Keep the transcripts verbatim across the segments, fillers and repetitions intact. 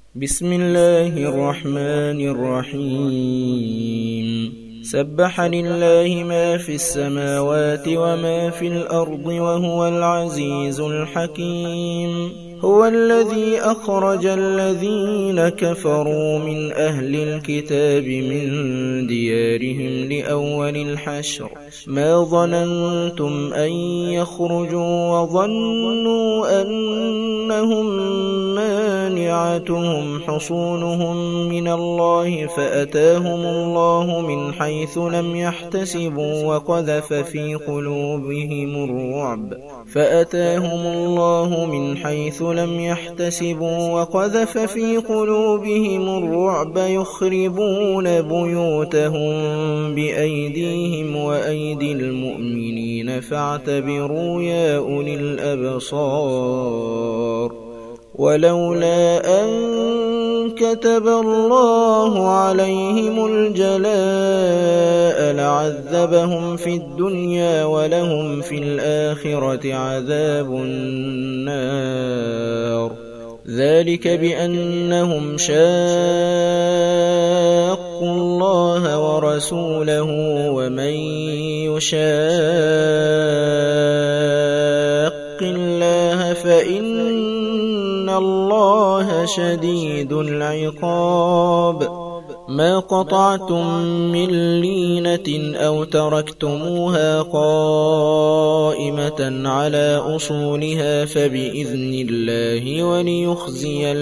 بسم الله الرحمن الرحيم سبح لله ما في السماوات وما في الأرض وهو العزيز الحكيم هو الذي أخرج الذين كفروا من أهل الكتاب من ديارهم لأول الحشر ما ظننتم أن يخرجوا وظنوا أنهم مانعتهم حصونهم من الله فأتاهم الله من حيث لم يحتسبوا وقذف في قلوبهم الرعب فأتاهم الله من حيث لم يحتسبوا وقذف في قلوبهم الرعب يخربون بيوتهم بأيديهم وأيدي المؤمنين فاعتبروا يا أولي الأبصار ولولا أن كتب الله عليهم الجلاء لعذبهم في الدنيا ولهم في الآخرة عذاب النار ذلك بأنهم شاقوا الله ورسوله ومن يشاق الله فإن الله شديد العقاب ما قطعتم من لينة أو تركتموها قائمة على أصولها فبإذن الله وليخزي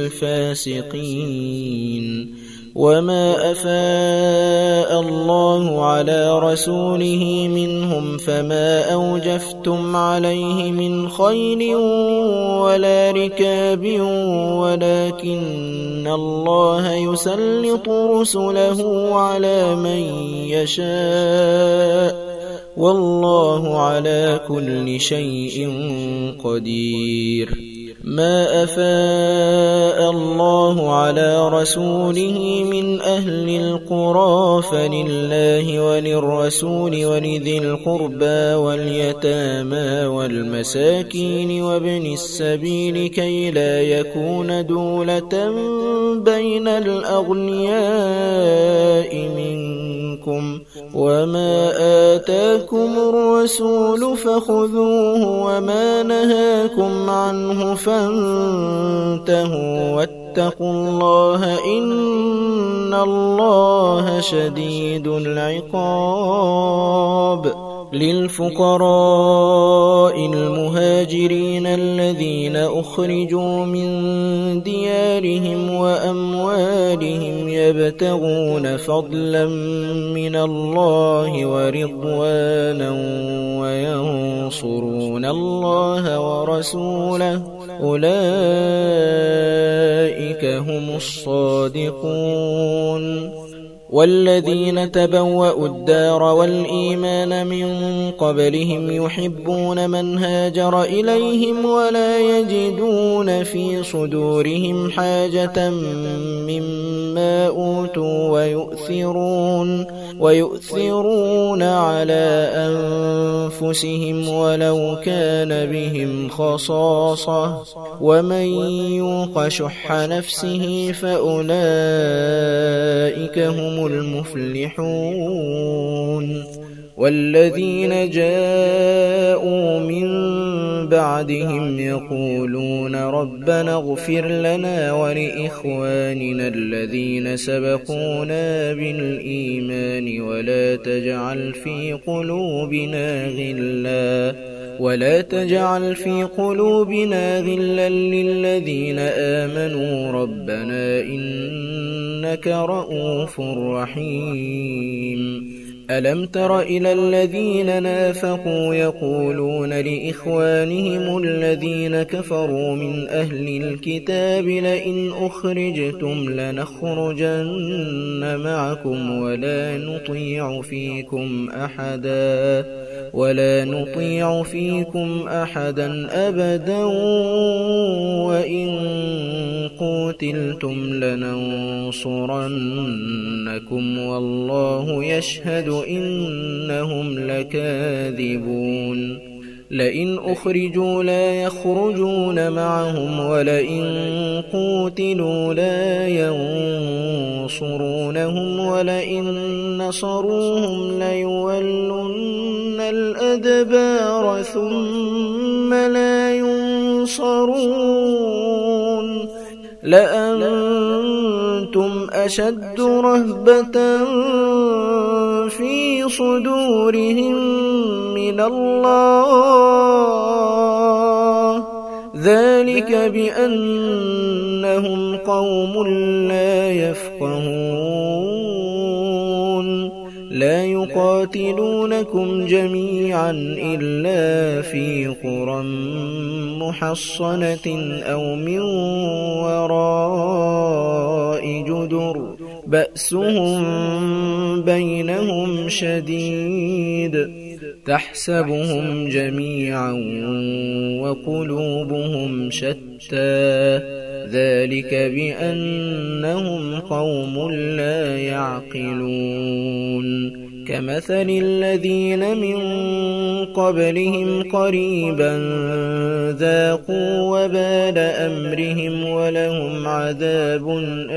الفاسقين وما أفاء الله على رسوله منهم فما أوجفتم عليه من خيل ولا ركاب ولكن الله يسلط رسله على من يشاء والله على كل شيء قدير ما أفاء الله على رسوله من أهل القرى فلله وللرسول ولذي القربى واليتامى والمساكين وابن السبيل كي لا يكون دولة بين الأغنياء منكم وما آتاكم الرسول فخذوه وما نهاكم عنه فانتهوا واتقوا الله إن الله شديد العقاب للفقراء المهاجرين الذين أخرجوا من ديارهم وأموالهم يبتغون فضلا من الله ورضوانا وينصرون الله ورسوله أولئك هم الصادقون والذين تبوأوا الدار والإيمان من قبلهم يحبون من هاجر إليهم ولا يجدون في صدورهم حاجة مما أوتوا ويؤثرون ويؤثرون على أنفسهم ولو كان بهم خصاصة ومن يوق شح نفسه فأولئك هم المفلحون والذين جاءوا من بعدهم يقولون ربنا اغفر لنا ولإخواننا الذين سبقونا بالإيمان ولا تجعل في قلوبنا غلا ولا تجعل في قلوبنا غلا للذين آمنوا ربنا إنك رؤوف رحيم ألم تر إلى الذين نافقوا يقولون لإخوانهم الذين كفروا من أهل الكتاب لئن أخرجتم لنخرجن معكم ولا نطيع فيكم أحدا ولا نطيع فيكم أحدا أبدا وإن قتلتم لننصرنكم والله يشهد إنهم لكاذبون لئن أخرجوا لا يخرجون معهم ولئن قوتلوا لا ينصرونهم ولئن نصروهم ليولن الأدبار ثم لا ينصرون لأنتم أشد رهبة في صدورهم من الله ذلك بأنهم قوم لا يفقهون لا يقاتلونكم جميعا إلا في قرى محصنة أو من وراء جدر بأسهم بينهم شديد تحسبهم جميعا وقلوبهم شتى ذلك بأنهم قوم لا يعقلون كمثل الذين من قبلهم قريبا ذاقوا وبال أمرهم ولهم عذاب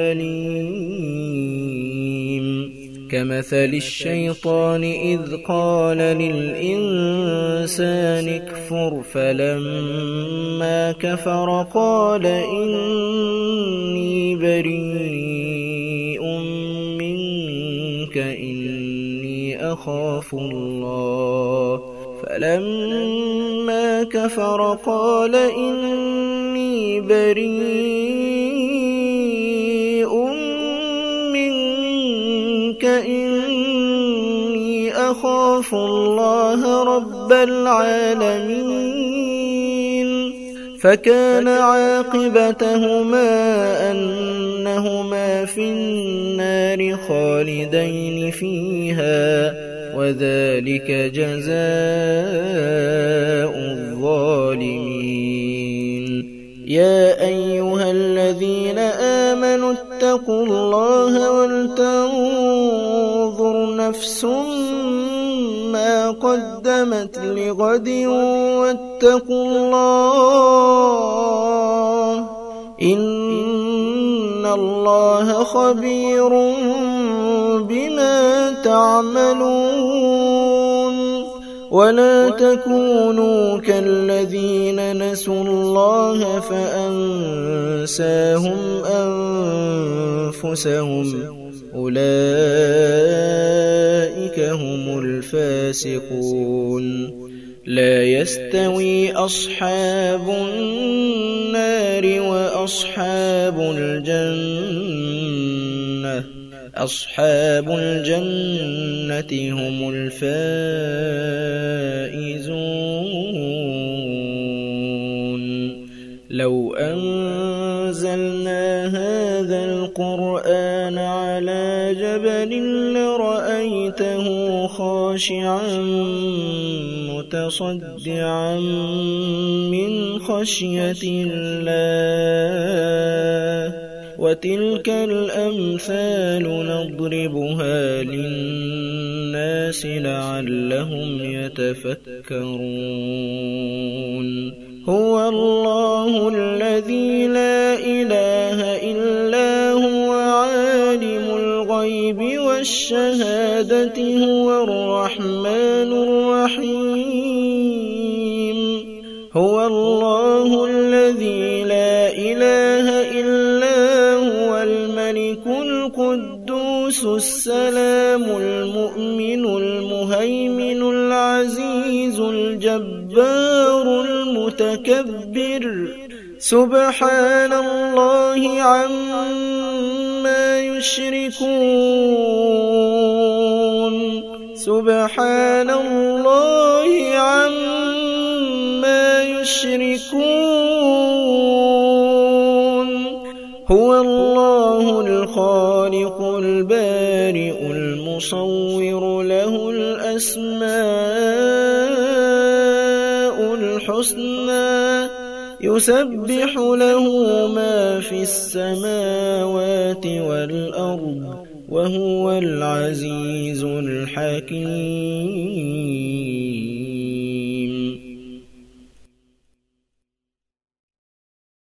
أليم كمثل الشيطان إذ قال للإنسان اكفر فلما كفر قال إني بريء منك إني أخاف الله فلما كفر قال إني بريء منك إني أخاف الله رب العالمين فكان عاقبتهما أنهما في النار خالدين فيها وذلك جزاء الظالمين يا أيها الذين آمنوا اتقوا الله ولتنظر نفس ما قدمت لغد واتقوا الله إن الله خبير بما تعملون ولا تكونوا كالذين نسوا الله فأنساهم أنفسهم أولئك هم الفاسقون لا يستوي أصحاب النار وأصحاب الجنة أصحاب الجنة هم الفائزون لو أنزلنا هذا القرآن على جبل لرأيته خاشعا متصدعا من خشية الله وتلك الأمثال نضربها للناس لعلهم يتفكرون هو الله الذي لا إله إلا هو عالم الغيب والشهادة هو الرحمن الرحيم هو الله الذي لا إله إلا هو الملك القدوس السلام المؤمن المهيمن العزيز الجبار المتكبر سبحان الله عما يشركون سبحان الله عما يشركون هو الله الخالق البارئ المصور له الأسماء الحسنى يسبح له ما في السماوات والأرض وهو العزيز الحكيم.